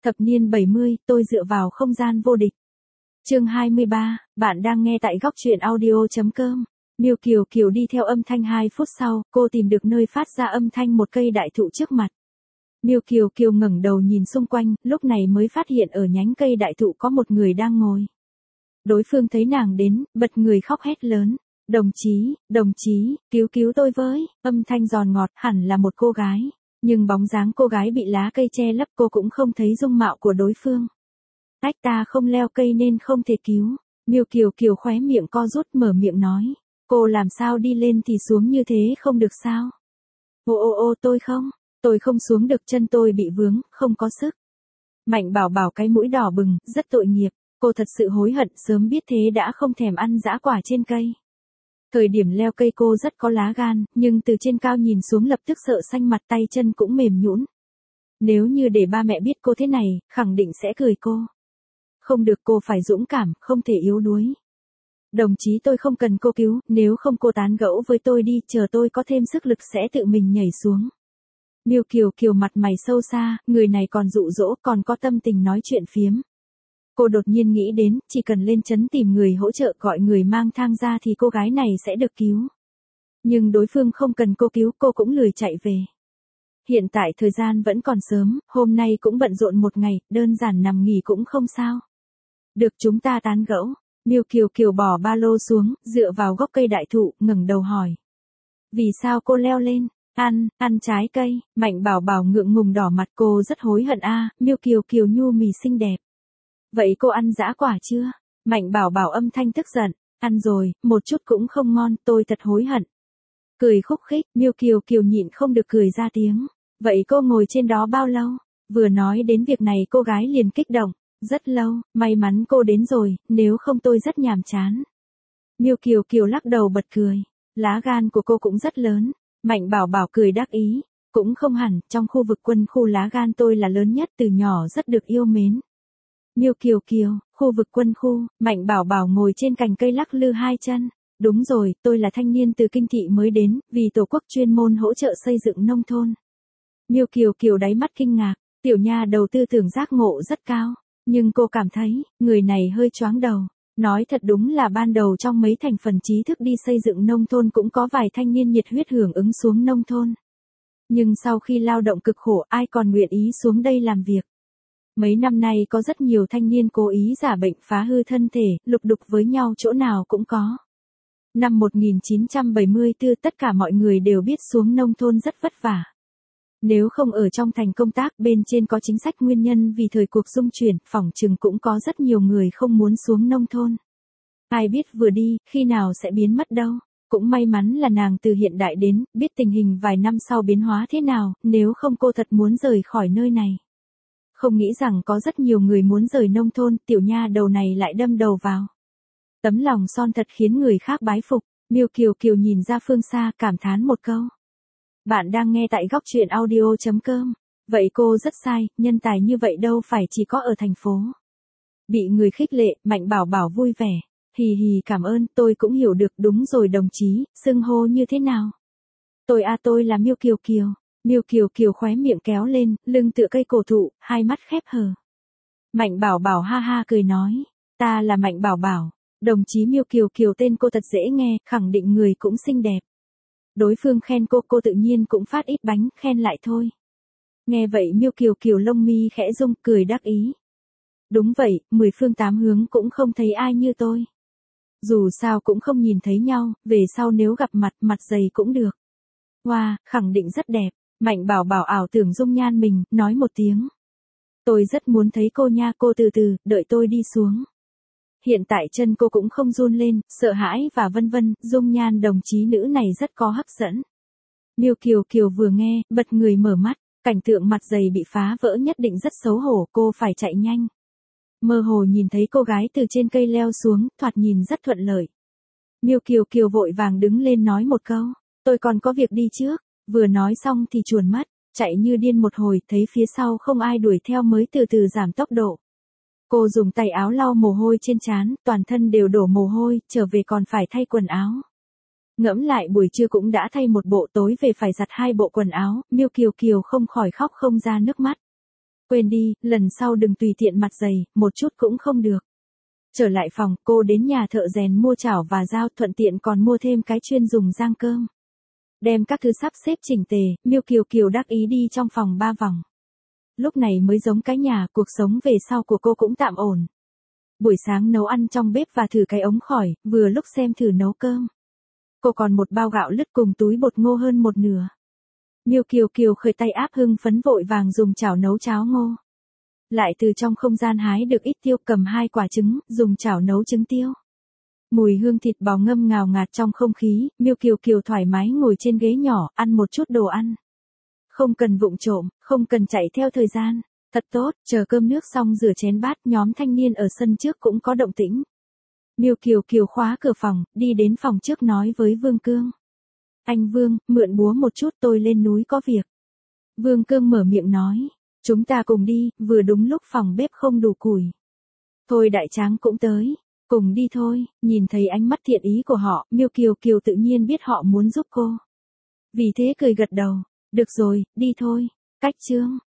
Thập niên 70, tôi dựa vào không gian vô địch. Chương 23, bạn đang nghe tại góc truyện audio.com. Miêu Kiều Kiều đi theo âm thanh 2 phút sau, cô tìm được nơi phát ra âm thanh một cây đại thụ trước mặt. Miêu Kiều Kiều ngẩng đầu nhìn xung quanh, lúc này mới phát hiện ở nhánh cây đại thụ có một người đang ngồi. Đối phương thấy nàng đến, bật người khóc hét lớn. Đồng chí, cứu cứu tôi với, âm thanh giòn ngọt, hẳn là một cô gái. Nhưng bóng dáng cô gái bị lá cây che lấp, cô cũng không thấy dung mạo của đối phương. Ta không leo cây nên không thể cứu. Miêu Kiều Kiều khóe miệng co rút mở miệng nói. Cô làm sao đi lên thì xuống như thế không được sao? Tôi không xuống được, chân tôi bị vướng, không có sức. Mạnh Bảo Bảo cái mũi đỏ bừng, rất tội nghiệp. Cô thật sự hối hận, sớm biết thế đã không thèm ăn dã quả trên cây. Thời điểm leo cây cô rất có lá gan, nhưng từ trên cao nhìn xuống lập tức sợ xanh mặt, tay chân cũng mềm nhũn. Nếu như để ba mẹ biết cô thế này, khẳng định sẽ cười cô. Không được, cô phải dũng cảm, không thể yếu đuối. Đồng chí, tôi không cần cô cứu, nếu không cô tán gẫu với tôi đi, chờ tôi có thêm sức lực sẽ tự mình nhảy xuống. Miêu Kiều Kiều mặt mày sâu xa, người này còn dụ dỗ, còn có tâm tình nói chuyện phiếm. Cô đột nhiên nghĩ đến, chỉ cần lên trấn tìm người hỗ trợ, gọi người mang thang ra thì cô gái này sẽ được cứu. Nhưng đối phương không cần cô cứu, cô cũng lười chạy về. Hiện tại thời gian vẫn còn sớm, hôm nay cũng bận rộn một ngày, đơn giản nằm nghỉ cũng không sao. Được, chúng ta tán gẫu. Miêu Kiều Kiều bỏ ba lô xuống, dựa vào gốc cây đại thụ, ngẩng đầu hỏi. Vì sao cô leo lên? Ăn trái cây. Mạnh Bảo Bảo ngượng ngùng đỏ mặt, cô rất hối hận a. Miêu Kiều Kiều nhu mì xinh đẹp. Vậy cô ăn dã quả chưa? Mạnh Bảo Bảo âm thanh tức giận. Ăn rồi, một chút cũng không ngon, tôi thật hối hận. Cười khúc khích, Miêu Kiều Kiều nhịn không được cười ra tiếng. Vậy cô ngồi trên đó bao lâu? Vừa nói đến việc này cô gái liền kích động. Rất lâu, may mắn cô đến rồi, nếu không tôi rất nhàm chán. Miêu Kiều Kiều lắc đầu bật cười. Lá gan của cô cũng rất lớn. Mạnh Bảo Bảo cười đắc ý. Cũng không hẳn, trong khu vực quân khu lá gan tôi là lớn nhất, từ nhỏ rất được yêu mến. Miêu Kiều Kiều, khu vực quân khu. Mạnh Bảo Bảo ngồi trên cành cây lắc lư hai chân. Đúng rồi, tôi là thanh niên từ kinh thị mới đến, vì tổ quốc chuyên môn hỗ trợ xây dựng nông thôn. Miêu Kiều Kiều đáy mắt kinh ngạc, tiểu nha đầu tư tưởng giác ngộ rất cao. Nhưng cô cảm thấy, người này hơi choáng đầu. Nói thật, đúng là ban đầu trong mấy thành phần trí thức đi xây dựng nông thôn cũng có vài thanh niên nhiệt huyết hưởng ứng xuống nông thôn. Nhưng sau khi lao động cực khổ, ai còn nguyện ý xuống đây làm việc. Mấy năm nay có rất nhiều thanh niên cố ý giả bệnh phá hư thân thể, lục đục với nhau chỗ nào cũng có. Năm 1974 tất cả mọi người đều biết xuống nông thôn rất vất vả. Nếu không ở trong thành công tác, bên trên có chính sách nguyên nhân vì thời cuộc dung chuyển, phỏng chừng cũng có rất nhiều người không muốn xuống nông thôn. Ai biết vừa đi, khi nào sẽ biến mất đâu. Cũng may mắn là nàng từ hiện đại đến, biết tình hình vài năm sau biến hóa thế nào, nếu không cô thật muốn rời khỏi nơi này. Không nghĩ rằng có rất nhiều người muốn rời nông thôn, tiểu nha đầu này lại đâm đầu vào. Tấm lòng son thật khiến người khác bái phục. Miêu Kiều Kiều nhìn ra phương xa, cảm thán một câu. Bạn đang nghe tại góc truyện audio.com. Vậy cô rất sai, nhân tài như vậy đâu phải chỉ có ở thành phố. Bị người khích lệ, Mạnh Bảo Bảo vui vẻ. Hì hì, cảm ơn, tôi cũng hiểu được. Đúng rồi đồng chí, xưng hô như thế nào? Tôi là Miêu Kiều Kiều. Miêu Kiều Kiều khóe miệng kéo lên, lưng tựa cây cổ thụ, hai mắt khép hờ. Mạnh Bảo Bảo ha ha cười nói. Ta là Mạnh Bảo Bảo. Đồng chí Miêu Kiều Kiều, tên cô thật dễ nghe, khẳng định người cũng xinh đẹp. Đối phương khen cô tự nhiên cũng phát ít bánh, khen lại thôi. Nghe vậy Miêu Kiều Kiều lông mi khẽ rung, cười đắc ý. Đúng vậy, 10 phương 8 hướng cũng không thấy ai như tôi. Dù sao cũng không nhìn thấy nhau, về sau nếu gặp mặt dày cũng được. Wow, khẳng định rất đẹp. Mạnh Bảo Bảo ảo tưởng dung nhan mình, nói một tiếng. Tôi rất muốn thấy cô nha, cô từ từ, đợi tôi đi xuống. Hiện tại chân cô cũng không run lên, sợ hãi và vân vân, dung nhan đồng chí nữ này rất có hấp dẫn. Miêu Kiều Kiều vừa nghe, bật người mở mắt, cảnh tượng mặt dày bị phá vỡ nhất định rất xấu hổ, cô phải chạy nhanh. Mơ hồ nhìn thấy cô gái từ trên cây leo xuống, thoạt nhìn rất thuận lợi. Miêu Kiều Kiều vội vàng đứng lên nói một câu, tôi còn có việc đi trước, vừa nói xong thì chuồn mất, chạy như điên một hồi, thấy phía sau không ai đuổi theo mới từ từ giảm tốc độ. Cô dùng tay áo lau mồ hôi trên trán, toàn thân đều đổ mồ hôi, trở về còn phải thay quần áo. Ngẫm lại buổi trưa cũng đã thay một bộ, tối về phải giặt 2 bộ quần áo, Miêu Kiều Kiều không khỏi khóc không ra nước mắt. Quên đi, lần sau đừng tùy tiện mặt dày, một chút cũng không được. Trở lại phòng, cô đến nhà thợ rèn mua chảo và dao, thuận tiện còn mua thêm cái chuyên dùng rang cơm. Đem các thứ sắp xếp chỉnh tề, Miêu Kiều Kiều đắc ý đi trong phòng 3 vòng. Lúc này mới giống cái nhà, cuộc sống về sau của cô cũng tạm ổn. Buổi sáng nấu ăn trong bếp và thử cái ống khỏi, vừa lúc xem thử nấu cơm. Cô còn một bao gạo lứt cùng túi bột ngô hơn một nửa. Miêu Kiều Kiều khởi tay áp hưng phấn vội vàng dùng chảo nấu cháo ngô. Lại từ trong không gian hái được ít tiêu, cầm 2 quả trứng, dùng chảo nấu trứng tiêu. Mùi hương thịt bò ngâm ngào ngạt trong không khí, Miêu Kiều Kiều thoải mái ngồi trên ghế nhỏ, ăn một chút đồ ăn. Không cần vụng trộm, không cần chạy theo thời gian. Thật tốt, chờ cơm nước xong rửa chén bát, nhóm thanh niên ở sân trước cũng có động tĩnh. Miêu Kiều Kiều khóa cửa phòng, đi đến phòng trước nói với Vương Cương. Anh Vương, mượn búa một chút, tôi lên núi có việc. Vương Cương mở miệng nói. Chúng ta cùng đi, vừa đúng lúc phòng bếp không đủ củi. Thôi đại tráng cũng tới. Cùng đi thôi, nhìn thấy ánh mắt thiện ý của họ, Miêu Kiều Kiều tự nhiên biết họ muốn giúp cô. Vì thế cười gật đầu. Được rồi, đi thôi. Cách chương.